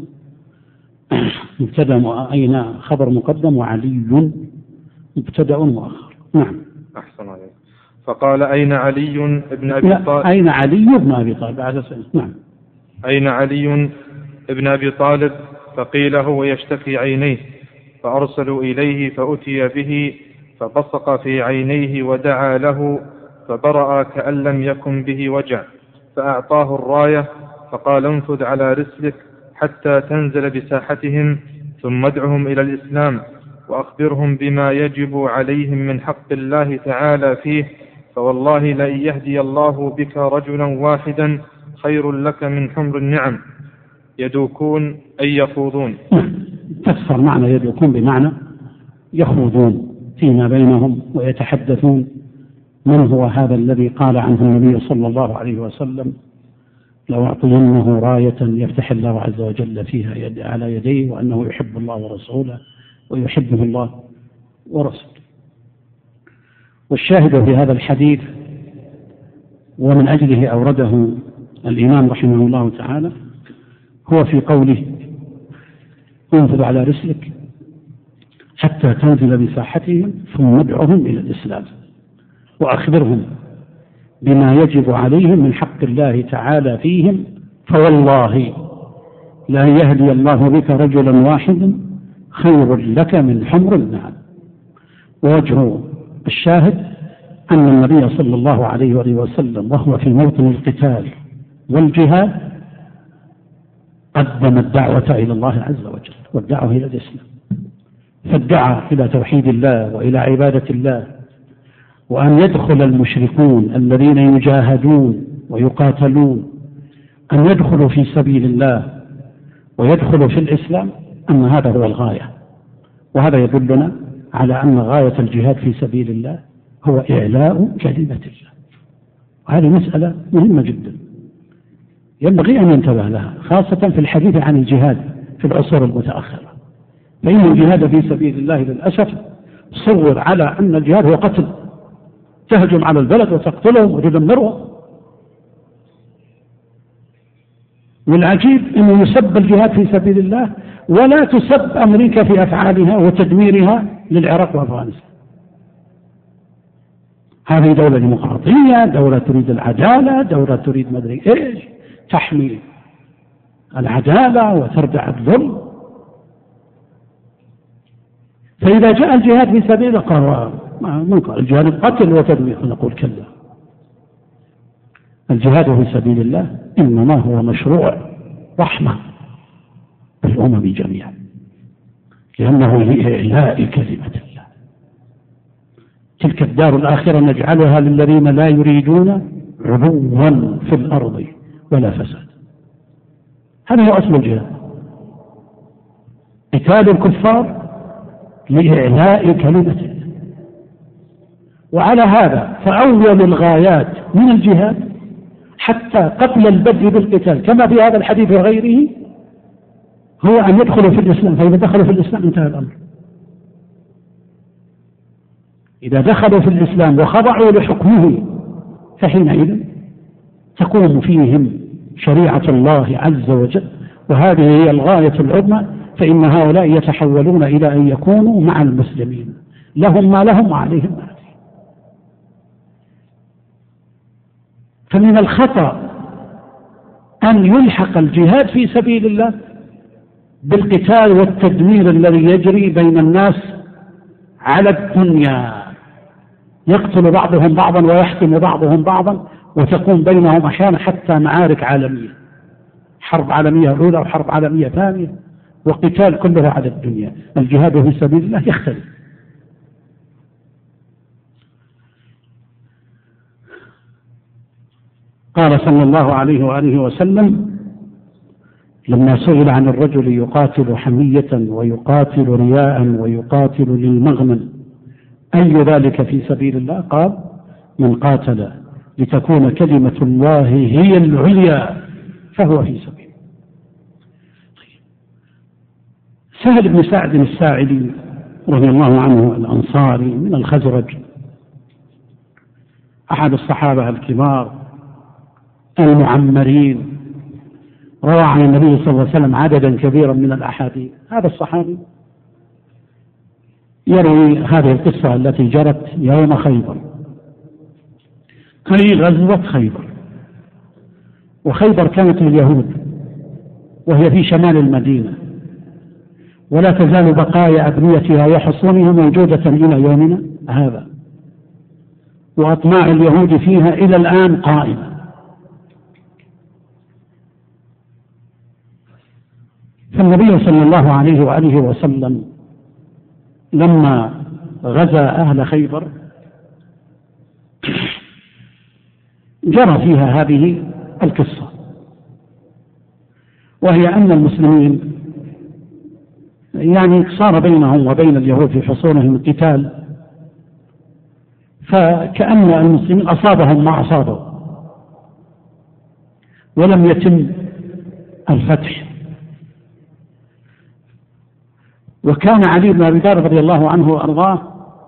مبتدأ، أين خبر مقدم، وعلي مبتدأ مؤخر. نعم. أحسن عليك. فقال: أين علي بن أبي طالب؟ أين علي بن أبي طالب بعد سنة. نعم. أين علي بن أبي طالب؟ فقيل: هو يشتكي عينيه، فأرسلوا إليه فأتي به فبصق في عينيه ودعا له فبرأ كأن لم يكن به وجع، فأعطاه الراية فقال: انفذ على رسلك حتى تنزل بساحتهم، ثم ادعهم إلى الإسلام وأخبرهم بما يجب عليهم من حق الله تعالى فيه، فوالله لئن يهدي الله بك رجلا واحدا خير لك من حمر النعم. يدوكون أي يخوضون. تفسر معنى يدوكون بمعنى يخوضون فيما بينهم ويتحدثون من هو هذا الذي قال عنه النبي صلى الله عليه وسلم: لو أعطينه راية يفتح الله عز وجل فيها على يديه، وأنه يحب الله ورسوله ويحبه الله ورسوله. والشاهد في هذا الحديث ومن أجله أورده الإمام رحمه الله تعالى هو في قوله: انفذ على رسلك حتى تنزل بساحتهم ثم ادعهم إلى الإسلام وأخبرهم بما يجب عليهم من حق الله تعالى فيهم، فوالله لا يهدي الله بك رجلا واحدا خير لك من حمر النعم. ووجه الشاهد أن النبي صلى الله عليه وسلم وهو في موطن القتال والجهاد قدم الدعوة إلى الله عز وجل والدعوة إلى الإسلام، فادعى إلى توحيد الله وإلى عبادة الله، وأن يدخل المشركون الذين يجاهدون ويقاتلون أن يدخلوا في سبيل الله ويدخلوا في الإسلام، أن هذا هو الغاية. وهذا يدلنا على أن غاية الجهاد في سبيل الله هو إعلاء كلمة الله، وهذه مسألة مهمة جدا ينبغي أن ينتبه لها، خاصة في الحديث عن الجهاد في العصور المتأخرة، فإن الجهاد في سبيل الله للأسف صور على أن الجهاد هو قتل، تهجم على البلد وتقتلهم وتدمرهم. والعجيب أنه يسب الجهاد في سبيل الله ولا تسب أمريكا في أفعالها وتدميرها للعراق وأفغانستان. هذه دولة ديمقراطية، دولة تريد العدالة، دولة تريد مدري إيش، تحمي العدالة وتردع الظلم. فإذا جاء الجهاد في سبيل قال منكر الجهاد القتل وتدمير، نقول كلا، الجهاد في سبيل الله إنما هو مشروع رحمة بالأمم جميعا، لأنه لإعلاء كلمة الله. تلك الدار الآخرة نجعلها للذين لا يريدون علوا في الأرض ولا فساد. هذا هو أصل الجهاد، قتال الكفار لإعلاء كلمة الله. وعلى هذا فأول الغايات من الجهاد حتى قبل البدء بالقتال كما في هذا الحديث وغيره هو أن يدخلوا في الإسلام، فإذا دخلوا في الإسلام انتهى الأمر. إذا دخلوا في الإسلام وخضعوا لحكمه فحينئذ تقوم فيهم شريعة الله عز وجل وهذه هي الغاية العظمى، فإن هؤلاء يتحولون إلى أن يكونوا مع المسلمين، لهم ما لهم وعليهم ما عليهم. فمن الخطأ أن يلحق الجهاد في سبيل الله بالقتال والتدمير الذي يجري بين الناس على الدنيا، يقتل بعضهم بعضا ويحكم بعضهم بعضا، وتكون بينهم أحيانا حتى معارك عالمية، حرب عالمية أولى وحرب عالمية ثانية، وقتال كله على الدنيا. الجهاد في سبيل الله يختلف. قال صلى الله عليه وآله وسلم لما سئل عن الرجل يقاتل حمية ويقاتل رياء ويقاتل للمغنم أي ذلك في سبيل الله؟ قال من قاتل لتكون كلمة الله هي العليا فهو في سبيل. سهل بن سعد الساعدي رضي الله عنه الأنصاري من الخزرج، أحد الصحابة الكبار المعمرين، روى عن النبي صلى الله عليه وسلم عددا كبيرا من الأحاديث. هذا الصحابي يروي هذه القصة التي جرت يوم خيبر، أي غزوة خيبر. وخيبر كانت لليهود وهي في شمال المدينة، ولا تزال بقايا أبنيتها وحصونها موجودة إلى يومنا هذا، وأطماع اليهود فيها إلى الآن قائمة. فالنبي صلى الله عليه وآله وسلم لما غزا أهل خيبر جرى فيها هذه القصة، وهي أن المسلمين يعني صار بينهم وبين اليهود في حصونهم قتال، فكأن المسلمين أصابهم ما أصابوا ولم يتم الفتح. وكان علي بن أبي طالب رضي الله عنه وأرضاه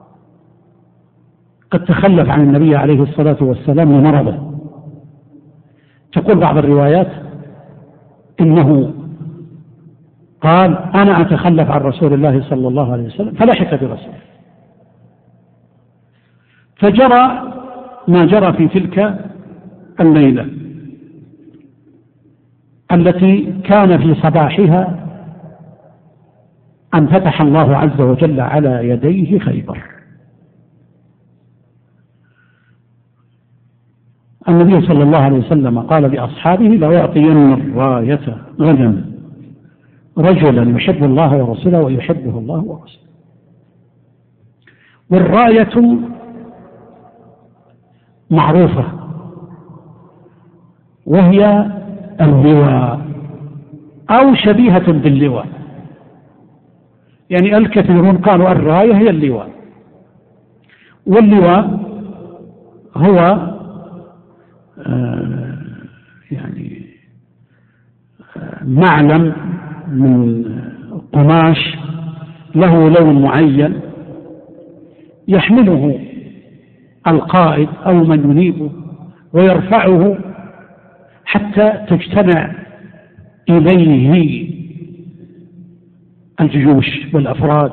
قد تخلف عن النبي عليه الصلاة والسلام لمرضه. تقول بعض الروايات إنه قال أنا أتخلف عن رسول الله صلى الله عليه وسلم، فلحق برسوله. فجرى ما جرى في تلك الليلة التي كان في صباحها أن فتح الله عز وجل على يديه خيبر. النبي صلى الله عليه وسلم قال لأصحابه لأعطين الراية غدا رجلا يحب الله ورسوله ويحبه الله ورسوله. والراية معروفة وهي اللواء أو شبيهة باللواء، يعني الكثيرون قالوا الراية هي اللواء، واللواء هو يعني معلم من قماش له لون معين يحمله القائد أو من ينيبه ويرفعه حتى تجتمع إليه الجيوش والأفراد.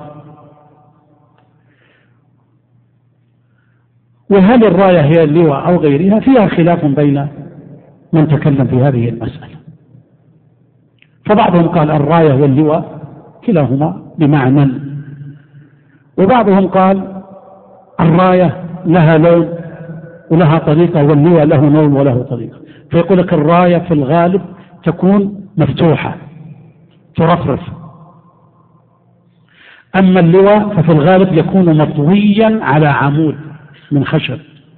وهل الراية هي اللواء أو غيرها؟ فيها خلاف بين من تكلم في هذه المسألة، فبعضهم قال الراية واللواء كلاهما بمعنى، وبعضهم قال الراية لها لون ولها طريقة واللواء له لون وله طريقة. فيقول لك الراية في الغالب تكون مفتوحة ترفرف، أما اللواء ففي الغالب يكون مطويا على عمود من خشب،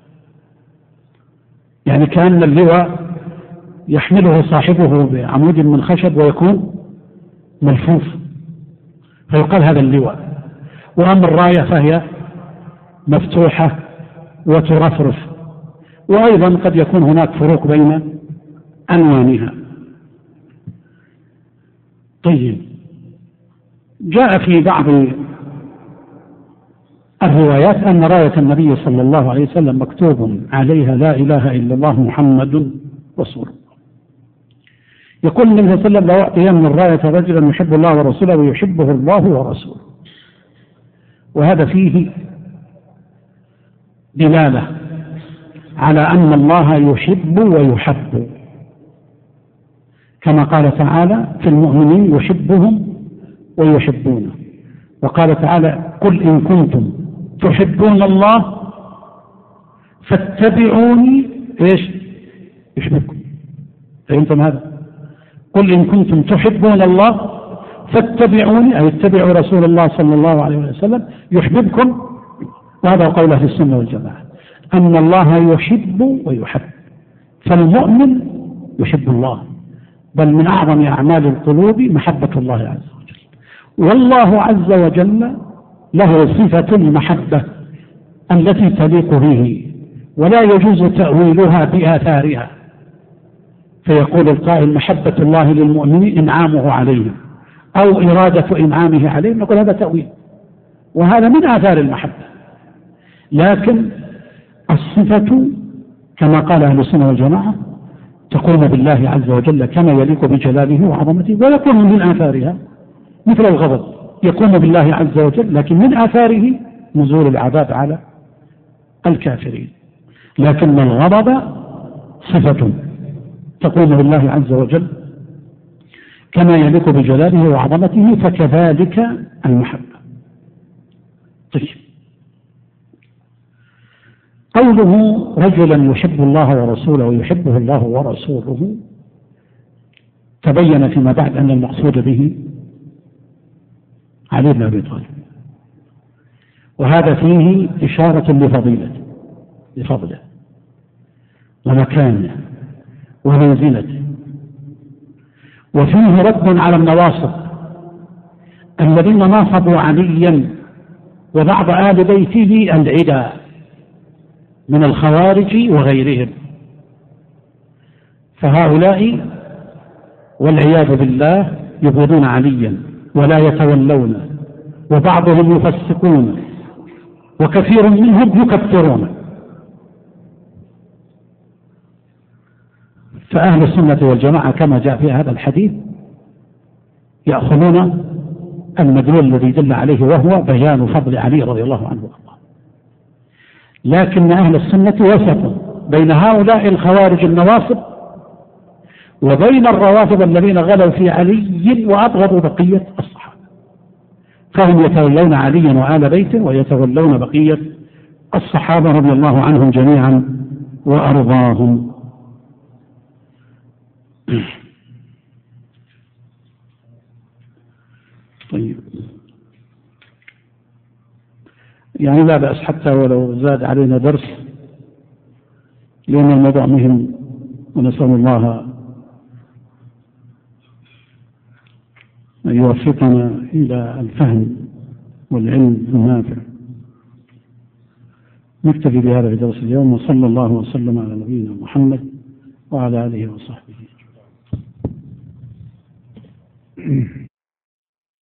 يعني كأن اللواء يحمله صاحبه بعمود من خشب ويكون ملفوف، فيقال هذا اللواء. وأما الراية فهي مفتوحة وترفرف، وأيضا قد يكون هناك فروق بين ألوانها. طيب، جاء في بعض الروايات أن راية النبي صلى الله عليه وسلم مكتوب عليها لا إله إلا الله محمد رسول الله، يقول النبي صلى الله عليه وسلم: لو أعطين الراية رجلا يحب الله ورسوله ويحبه الله ورسوله. وهذا فيه دلالة على أن الله يحب ويحب، كما قال تعالى في المؤمنين: يحبهم ويحبونه. وقال تعالى: قل إن كنتم تحبون الله فاتبعوني يحببكم. فهمتم هذا؟ قل إن كنتم تحبون الله فاتبعوني، أي اتبعوا رسول الله صلى الله عليه وسلم يحببكم. وهذا قول أهل السنة والجماعة، أن الله يحب ويحب. فالمؤمن يحب الله، بل من أعظم أعمال القلوب محبة الله عز وجل. والله عز وجل له صفة المحبة التي تليق به، ولا يجوز تأويلها بآثارها. فيقول القائل: محبة الله للمؤمنين إنعامه عليهم، أو إرادة إنعامه عليهم، نقول هذا تأويل، وهذا من آثار المحبة. لكن الصفة كما قال أهل السنة والجماعة تقوم بالله عز وجل كما يليق بجلاله وعظمته، ويكون من آثارها مثل الغضب يقوم بالله عز وجل، لكن من آثاره نزول العذاب على الكافرين. لكن الغضب صفة تقوم بالله عز وجل كما يليق بجلاله وعظمته، فكذلك المحبة. طيب، قوله رجلا يحب الله ورسوله ويحبه الله ورسوله، تبين فيما بعد أن المقصود به علي بن أبي طالب، وهذا فيه إشارة لفضله ومكانه ومنزلته، وفيه رد على النواصب الذين ناصبوا عليا وبعض آل بيته العدا من الخوارج وغيرهم. فهؤلاء والعياذ بالله يبغضون عليا ولا يتولون، وبعضهم يفسقون، وكثير منهم يكفرون. فأهل السنة والجماعة كما جاء في هذا الحديث يأخذون المدلول الذي دل عليه، وهو بيان فضل علي رضي الله عنه وارضاه. لكن أهل السنة وسطوا بين هؤلاء الخوارج النواصب وبين الروافض الذين غلوا في علي وأبغضوا بقية الصحابة، فهم يتولون عليا وآل بيته ويتولون بقية الصحابة رضي الله عنهم جميعا وأرضاهم. طيب، يعني لا بأس حتى ولو زاد علينا درس، لأن الموضوع مهم، ونسأل الله أن يوفقنا إلى الفهم والعلم النافع. نكتفي بهذا في درس اليوم، وصلى الله وسلم على نبينا محمد وعلى آله وصحبه.